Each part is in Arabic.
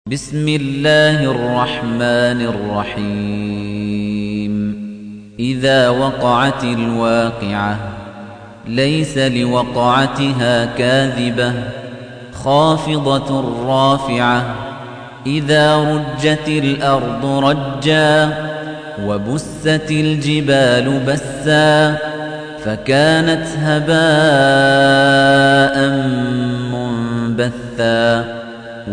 بسم الله الرحمن الرحيم إذا وقعت الواقعة ليس لوقعتها كاذبة خافضة رافعة إذا رجت الأرض رجا وبست الجبال بسا فكانت هباء منبثا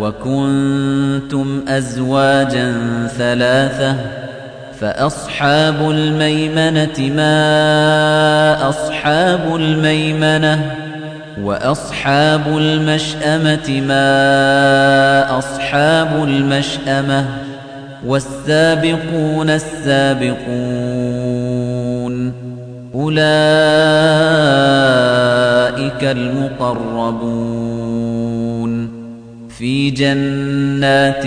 وكنتم أزواجا ثلاثة فأصحاب الميمنة ما أصحاب الميمنة وأصحاب المشأمة ما أصحاب المشأمة والسابقون السابقون أولئك المقربون في جنات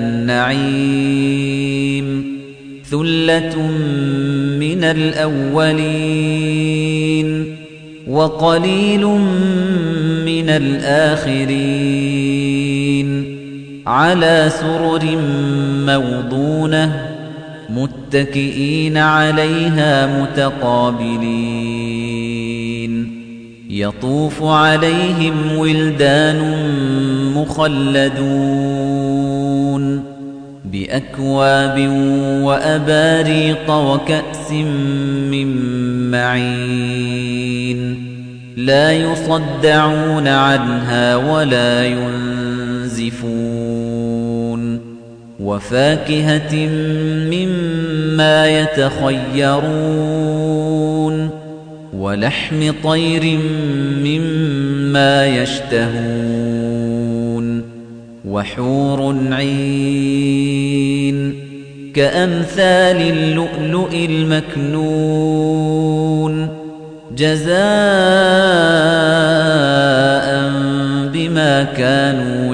النعيم ثلة من الأولين وقليل من الآخرين على سرر موضونة متكئين عليها متقابلين يطوف عليهم ولدان مخلدون بأكواب وأباريق وكأس من معين لا يصدعون عنها ولا ينزفون وفاكهة مما يتخيرون ولحم طير مما يشتهون وحور عين كأمثال اللؤلؤ المكنون جزاء بما كانوا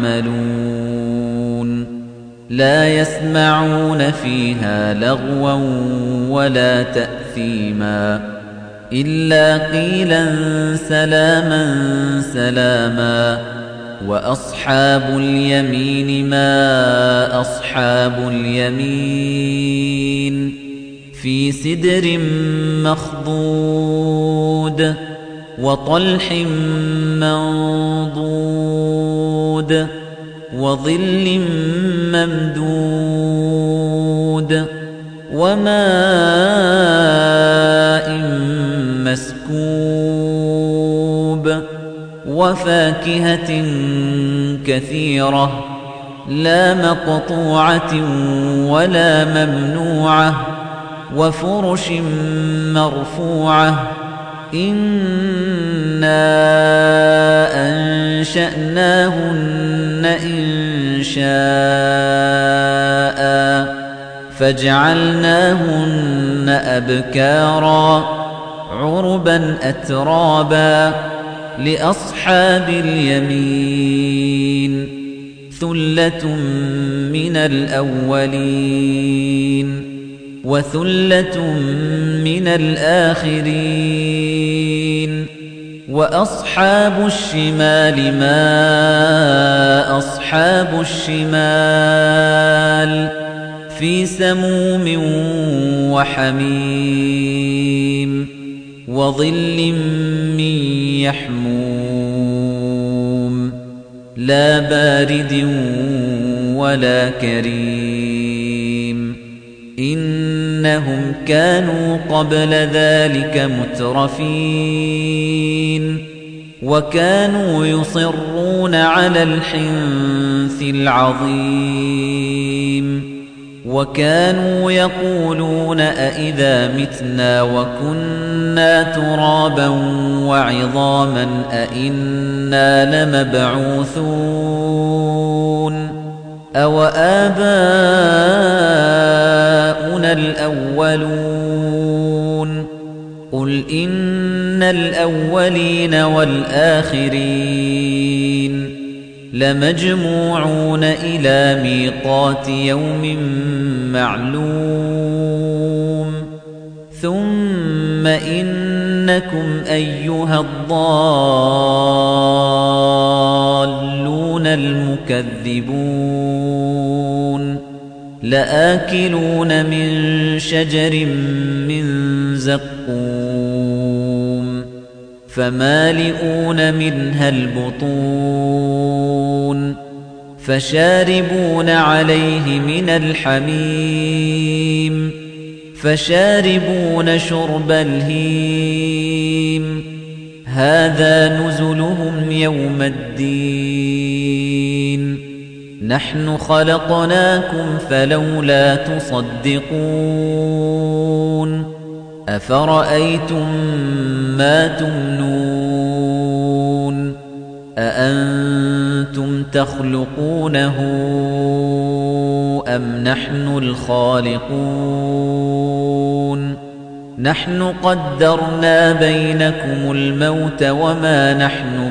يعملون لا يسمعون فيها لغوا ولا تأثيما إلا قيلا سلاما سلاما وأصحاب اليمين ما أصحاب اليمين في سدر مخضود وطلح منضود وظل ممدود وماء مسكوب وفاكهة كثيرة لا مقطوعة ولا ممنوعة وفرش مرفوعة إنا أنشأناهن إنشاء فجعلناهن أبكارا عربا أترابا لأصحاب اليمين ثلة من الأولين وثلة من الآخرين وأصحاب الشمال ما أصحاب الشمال في سموم وحميم وظل من يحموم لا بارد ولا كريم إنهم كانوا قبل ذلك مترفين وكانوا يصرون على الحنث العظيم وكانوا يقولون أئذا متنا وكنا ترابا وعظاما أئنا لمبعوثون أو آباؤنا الأولون قل إن الأولين والآخرين لمجموعون إلى ميقات يوم معلوم ثم إن أيها الضالون المكذبون لآكلون من شجر من زقوم فمالئون منها البطون فشاربون عليه من الحميم فشاربون شرب الهيم هذا نزلهم يوم الدين نحن خلقناكم فلولا تصدقون أفرأيتم ما تمنون أأنتم تخلقونه أم نحن الخالقون نحن قدرنا بينكم الموت وما نحن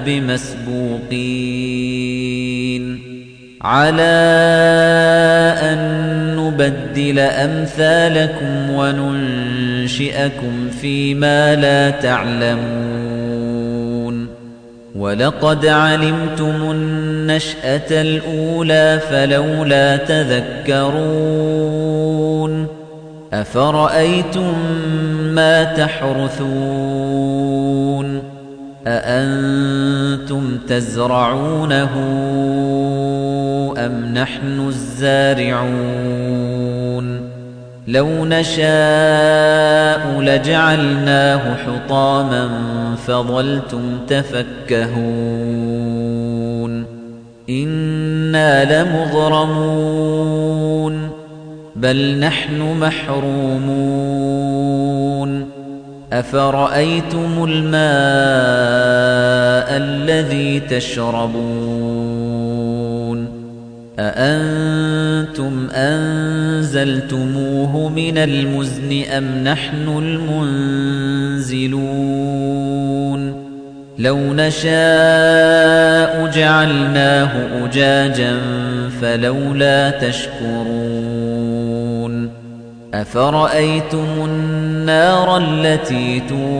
بمسبوقين على أن نبدل أمثالكم وننشئكم فيما لا تعلمون ولقد علمتم النشأة الأولى فلولا تذكرون أفرأيتم ما تحرثون أأنتم تزرعونه أم نحن الزارعون لو نشاء لجعلناه حطاما فظلتم تفكهون إنا لمغرمون بل نحن محرومون أفرأيتم الماء الذي تشربون أأنتم أنزلتموه من المزن أم نحن المنزلون لو نشاء جعلناه أجاجا فلولا تشكرون أفرأيتم النار التي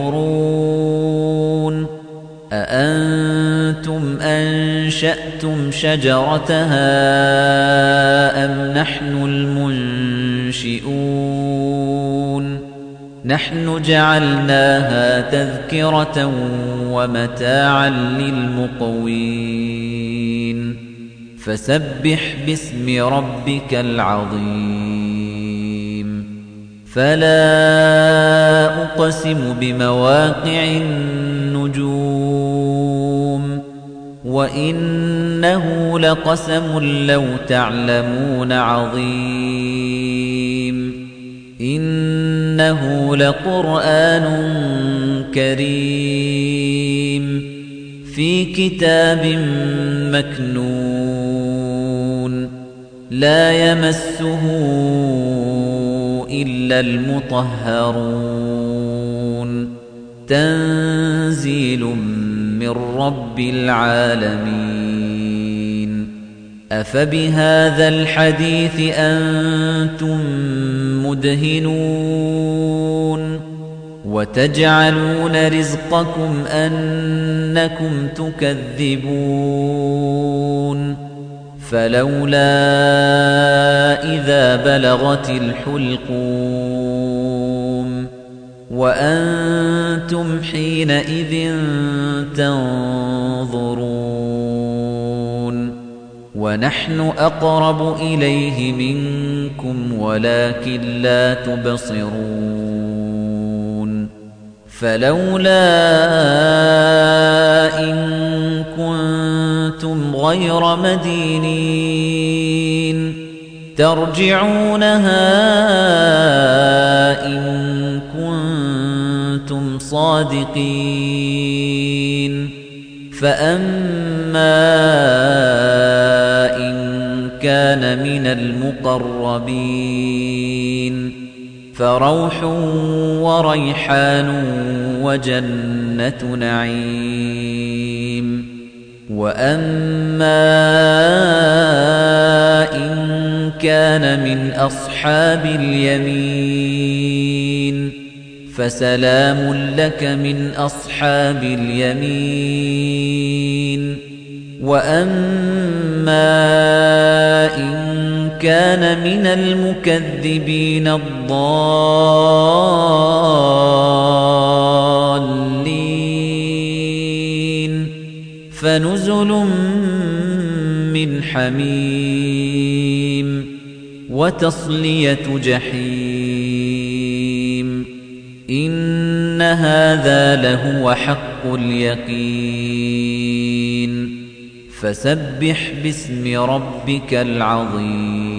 تورون أأنتم أنشأتم شجرتها أم نحن المنشئون نحن جعلناها تذكرة ومتاعا للمقوين فسبح باسم ربك العظيم فلا أقسم بمواقع النجوم وإنه لقسم لو تعلمون عظيم إنه لقرآن كريم في كتاب مكنون لا يمسه إلا المطهرون تنزيل من رب العالمين أفبهذا الحديث أنتم مدهنون وتجعلون رزقكم أنكم تكذبون فلولا إذا بلغت الحلقوم وأنتم حينئذ تنظرون ونحن أقرب إليه منكم ولكن لا تبصرون فلولا إن كنتم غير مدينين ترجعونها إن كنتم صادقين فأما إن كان من المقربين فروح وريحان وجنة نعيم وأما إن كان من أصحاب اليمين فسلام لك من أصحاب اليمين وأما إن كان من المكذبين الضالين فنزل من حميم وتصلية جحيم إن هذا لهو حق اليقين فسبح باسم ربك العظيم